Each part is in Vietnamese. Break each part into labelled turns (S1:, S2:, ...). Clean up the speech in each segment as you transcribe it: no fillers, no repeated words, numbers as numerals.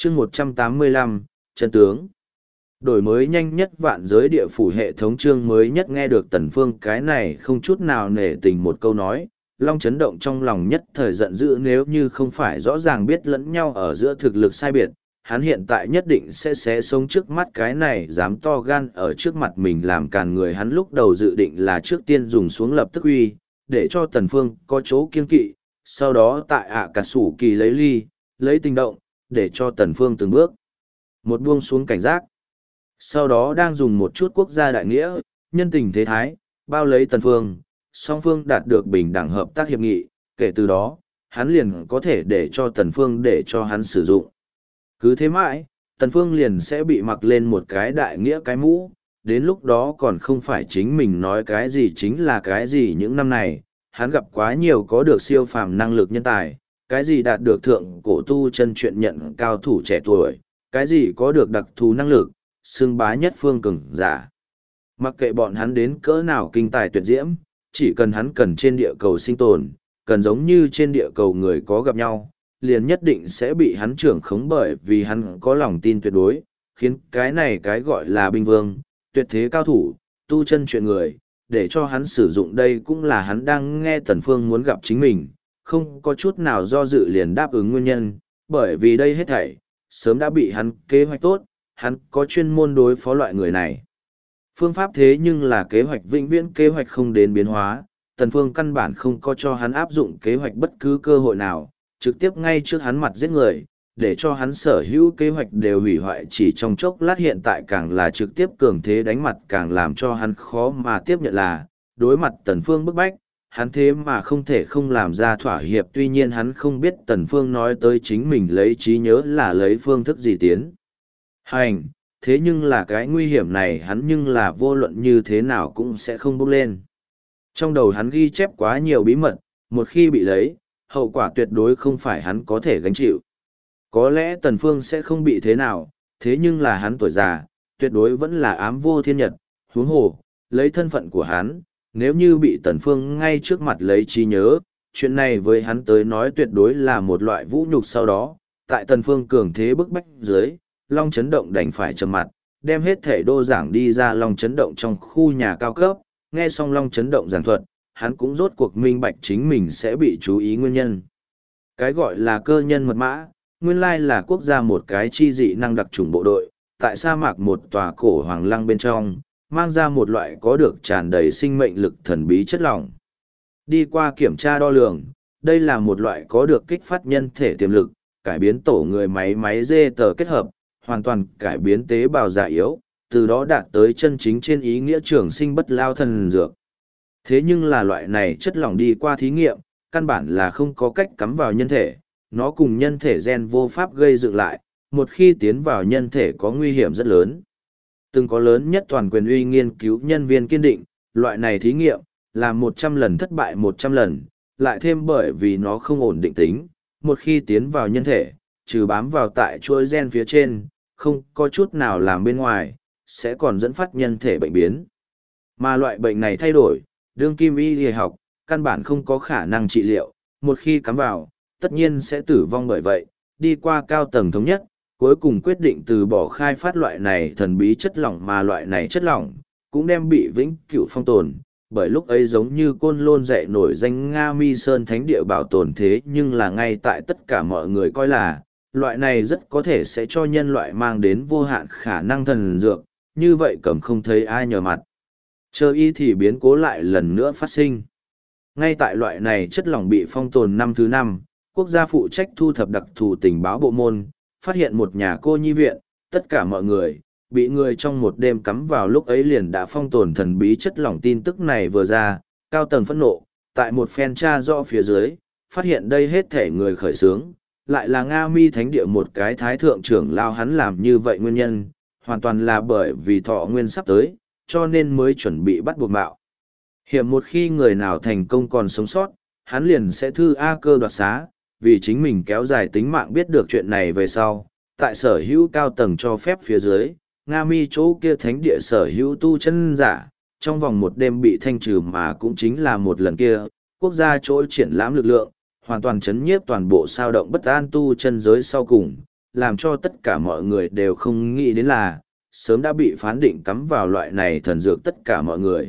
S1: chương 185, chân tướng. Đổi mới nhanh nhất vạn giới địa phủ hệ thống chương mới nhất nghe được Tần Phương cái này không chút nào nể tình một câu nói, Long chấn động trong lòng nhất thời giận dữ nếu như không phải rõ ràng biết lẫn nhau ở giữa thực lực sai biệt, hắn hiện tại nhất định sẽ xé sống trước mắt cái này dám to gan ở trước mặt mình làm càn người hắn lúc đầu dự định là trước tiên dùng xuống lập tức uy, để cho Tần Phương có chỗ kiên kỵ, sau đó tại cả sủ kỳ lấy ly, lấy tình động, để cho Tần Phương từng bước một buông xuống cảnh giác. Sau đó đang dùng một chút quốc gia đại nghĩa, nhân tình thế thái, bao lấy Tần Phương, song phương đạt được bình đẳng hợp tác hiệp nghị, kể từ đó, hắn liền có thể để cho Tần Phương để cho hắn sử dụng. Cứ thế mãi, Tần Phương liền sẽ bị mặc lên một cái đại nghĩa cái mũ, đến lúc đó còn không phải chính mình nói cái gì chính là cái gì những năm này, hắn gặp quá nhiều có được siêu phàm năng lực nhân tài, cái gì đạt được thượng cổ tu chân chuyện nhận cao thủ trẻ tuổi, cái gì có được đặc thù năng lực, xưng bá nhất phương cường giả. Mặc kệ bọn hắn đến cỡ nào kinh tài tuyệt diễm, chỉ cần hắn cần trên địa cầu sinh tồn, cần giống như trên địa cầu người có gặp nhau, liền nhất định sẽ bị hắn trưởng khống bởi vì hắn có lòng tin tuyệt đối, khiến cái này cái gọi là binh vương, tuyệt thế cao thủ, tu chân chuyện người, để cho hắn sử dụng đây cũng là hắn đang nghe Tần Phương muốn gặp chính mình, không có chút nào do dự liền đáp ứng nguyên nhân, bởi vì đây hết thảy, sớm đã bị hắn kế hoạch tốt, hắn có chuyên môn đối phó loại người này. Phương pháp thế nhưng là kế hoạch vĩnh viễn kế hoạch không đến biến hóa, Tần Phương căn bản không có cho hắn áp dụng kế hoạch bất cứ cơ hội nào, trực tiếp ngay trước hắn mặt giết người, để cho hắn sở hữu kế hoạch đều hủy hoại chỉ trong chốc lát hiện tại càng là trực tiếp cường thế đánh mặt càng làm cho hắn khó mà tiếp nhận là, đối mặt Tần Phương bức bách, hắn thế mà không thể không làm ra thỏa hiệp tuy nhiên hắn không biết Tần Phương nói tới chính mình lấy trí nhớ là lấy phương thức gì tiến hành, thế nhưng là cái nguy hiểm này hắn nhưng là vô luận như thế nào cũng sẽ không bốc lên. Trong đầu hắn ghi chép quá nhiều bí mật, một khi bị lấy, hậu quả tuyệt đối không phải hắn có thể gánh chịu. Có lẽ Tần Phương sẽ không bị thế nào, thế nhưng là hắn tuổi già, tuyệt đối vẫn là ám vô thiên nhật, huống hồ, lấy thân phận của hắn, nếu như bị Tần Phương ngay trước mặt lấy trí nhớ, chuyện này với hắn tới nói tuyệt đối là một loại vũ nhục sau đó, tại Tần Phương cường thế bức bách dưới, Long chấn động đành phải trầm mặt, đem hết thể đô giảng đi ra Long chấn động trong khu nhà cao cấp, nghe xong Long chấn động giảng thuật, hắn cũng rốt cuộc minh bạch chính mình sẽ bị chú ý nguyên nhân. Cái gọi là cơ nhân mật mã, nguyên lai là quốc gia một cái chi dị năng đặc chủng bộ đội, tại sa mạc một tòa cổ hoàng lăng bên trong, mang ra một loại có được tràn đầy sinh mệnh lực thần bí chất lỏng. Đi qua kiểm tra đo lường, đây là một loại có được kích phát nhân thể tiềm lực, cải biến tổ người máy dê tờ kết hợp, hoàn toàn cải biến tế bào già yếu, từ đó đạt tới chân chính trên ý nghĩa trường sinh bất lao thần dược. Thế nhưng là loại này chất lỏng đi qua thí nghiệm, căn bản là không có cách cắm vào nhân thể, nó cùng nhân thể gen vô pháp gây dựng lại, một khi tiến vào nhân thể có nguy hiểm rất lớn. Từng có lớn nhất toàn quyền uy nghiên cứu nhân viên kiên định, loại này thí nghiệm, là 100 lần thất bại 100 lần, lại thêm bởi vì nó không ổn định tính, một khi tiến vào nhân thể, trừ bám vào tại chuỗi gen phía trên, không có chút nào làm bên ngoài, sẽ còn dẫn phát nhân thể bệnh biến. Mà loại bệnh này thay đổi, đương kim y học, căn bản không có khả năng trị liệu, một khi cắm vào, tất nhiên sẽ tử vong bởi vậy, đi qua cao tầng thống nhất, cuối cùng quyết định từ bỏ khai phát loại này thần bí chất lỏng mà loại này chất lỏng, cũng đem bị vĩnh cửu phong tồn, bởi lúc ấy giống như côn lôn dạy nổi danh Nga Mi Sơn Thánh Địa bảo tồn thế nhưng là ngay tại tất cả mọi người coi là, loại này rất có thể sẽ cho nhân loại mang đến vô hạn khả năng thần dược, như vậy cầm không thấy ai nhờ mặt. Chờ y thì biến cố lại lần nữa phát sinh. Ngay tại loại này chất lỏng bị phong tồn năm thứ 5, quốc gia phụ trách thu thập đặc thù tình báo bộ môn, phát hiện một nhà cô nhi viện, tất cả mọi người, bị người trong một đêm cắm vào lúc ấy liền đã phong tồn thần bí chất lỏng tin tức này vừa ra, cao tầng phẫn nộ, tại một phen tra rõ phía dưới, phát hiện đây hết thể người khởi xướng, lại là Nga Mi Thánh Địa một cái thái thượng trưởng lao hắn làm như vậy nguyên nhân, hoàn toàn là bởi vì thọ nguyên sắp tới, cho nên mới chuẩn bị bắt buộc mạo. Hiểm một khi người nào thành công còn sống sót, hắn liền sẽ thư A cơ đoạt xá, vì chính mình kéo dài tính mạng biết được chuyện này về sau. Tại sở hữu cao tầng cho phép phía dưới, Nga Mi chỗ kia thánh địa sở hữu tu chân giả, trong vòng một đêm bị thanh trừ mà cũng chính là một lần kia, quốc gia chỗ triển lãm lực lượng, hoàn toàn chấn nhiếp toàn bộ sao động bất an tu chân giới sau cùng, làm cho tất cả mọi người đều không nghĩ đến là, sớm đã bị phán định cắm vào loại này thần dược tất cả mọi người.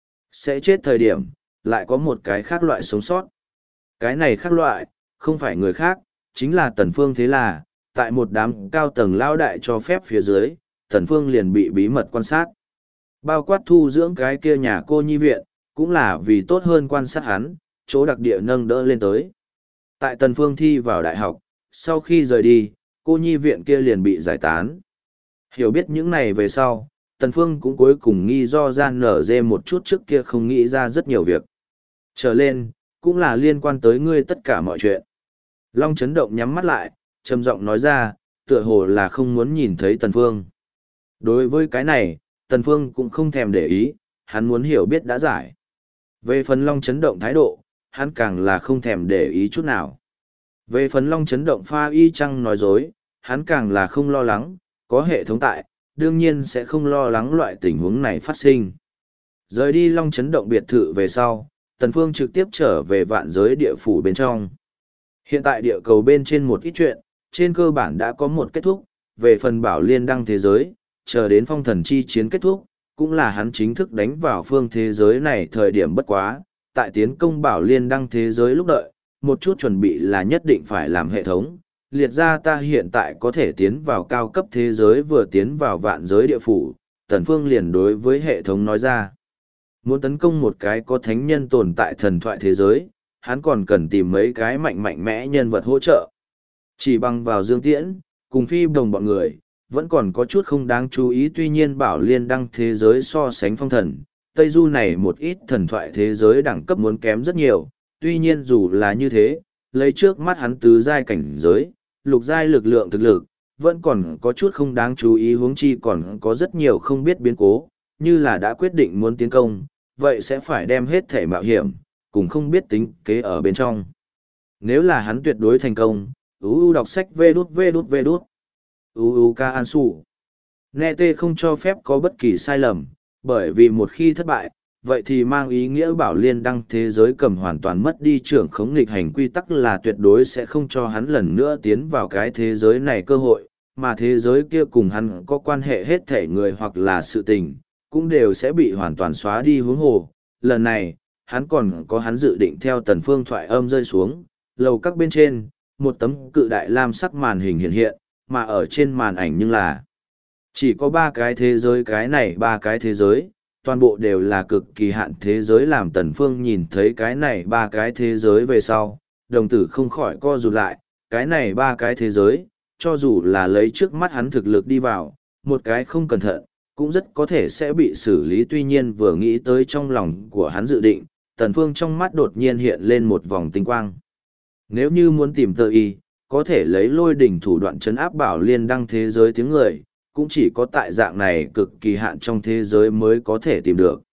S1: Sẽ chết thời điểm, lại có một cái khác loại sống sót. Cái này khác loại, không phải người khác, chính là Tần Phương. Thế là, tại một đám cao tầng lao đại cho phép phía dưới, Tần Phương liền bị bí mật quan sát. Bao quát thu dưỡng cái kia nhà cô nhi viện, cũng là vì tốt hơn quan sát hắn, chỗ đặc địa nâng đỡ lên tới. Tại Tần Phương thi vào đại học, sau khi rời đi, cô nhi viện kia liền bị giải tán. Hiểu biết những này về sau, Tần Phương cũng cuối cùng nghi do gian nở dê một chút trước kia không nghĩ ra rất nhiều việc. Trở lên, cũng là liên quan tới ngươi tất cả mọi chuyện. Long chấn động nhắm mắt lại, trầm giọng nói ra, tựa hồ là không muốn nhìn thấy Tần Phương. Đối với cái này, Tần Phương cũng không thèm để ý, hắn muốn hiểu biết đã giải. Về phần Long chấn động thái độ, hắn càng là không thèm để ý chút nào. Về phần Long chấn động pha y chăng nói dối, hắn càng là không lo lắng, có hệ thống tại, đương nhiên sẽ không lo lắng loại tình huống này phát sinh. Rời đi Long chấn động biệt thự về sau, Tần Phương trực tiếp trở về vạn giới địa phủ bên trong. Hiện tại địa cầu bên trên một ít chuyện, trên cơ bản đã có một kết thúc, về phần bảo liên đăng thế giới, chờ đến phong thần chi chiến kết thúc, cũng là hắn chính thức đánh vào phương thế giới này thời điểm bất quá, tại tiến công bảo liên đăng thế giới lúc đợi, một chút chuẩn bị là nhất định phải làm hệ thống, liệt ra ta hiện tại có thể tiến vào cao cấp thế giới vừa tiến vào vạn giới địa phủ, Tần Phương liền đối với hệ thống nói ra. Muốn tấn công một cái có thánh nhân tồn tại thần thoại thế giới, hắn còn cần tìm mấy cái mạnh mẽ nhân vật hỗ trợ. Chỉ bằng vào Dương Tiễn, cùng Phi Đồng bọn người, vẫn còn có chút không đáng chú ý, tuy nhiên bảo liên đăng thế giới so sánh phong thần, Tây Du này một ít thần thoại thế giới đẳng cấp muốn kém rất nhiều, tuy nhiên dù là như thế, lấy trước mắt hắn tứ giai cảnh giới, lục giai lực lượng thực lực, vẫn còn có chút không đáng chú ý, huống chi còn có rất nhiều không biết biến cố, như là đã quyết định muốn tiến công, vậy sẽ phải đem hết thể mạo hiểm, cùng không biết tính kế ở bên trong. Nếu là hắn tuyệt đối thành công, đọc sách vê đút. Ca An Sủ. Nghe tê không cho phép có bất kỳ sai lầm, bởi vì một khi thất bại, vậy thì mang ý nghĩa bảo liên đăng thế giới cầm hoàn toàn mất đi trưởng khống nghịch hành quy tắc, là tuyệt đối sẽ không cho hắn lần nữa tiến vào cái thế giới này cơ hội, mà thế giới kia cùng hắn có quan hệ hết thể người hoặc là sự tình, cũng đều sẽ bị hoàn toàn xóa đi. Huống hồ. Lần này, hắn còn có hắn dự định theo Tần Phương thoại âm rơi xuống, lầu các bên trên, một tấm cự đại lam sắc màn hình hiện hiện, mà ở trên màn ảnh nhưng là chỉ có 3 cái thế giới, cái này 3 cái thế giới, toàn bộ đều là cực kỳ hạn thế giới. Làm Tần Phương nhìn thấy cái này 3 cái thế giới về sau, đồng tử không khỏi co rụt lại, cái này 3 cái thế giới, cho dù là lấy trước mắt hắn thực lực đi vào, một cái không cẩn thận, cũng rất có thể sẽ bị xử lý. Tuy nhiên vừa nghĩ tới trong lòng của hắn dự định, Tần Phương trong mắt đột nhiên hiện lên một vòng tinh quang. Nếu như muốn tìm Tơ Y, có thể lấy lôi đỉnh thủ đoạn trấn áp bảo liên đăng thế giới tiếng người, cũng chỉ có tại dạng này cực kỳ hạn trong thế giới mới có thể tìm được.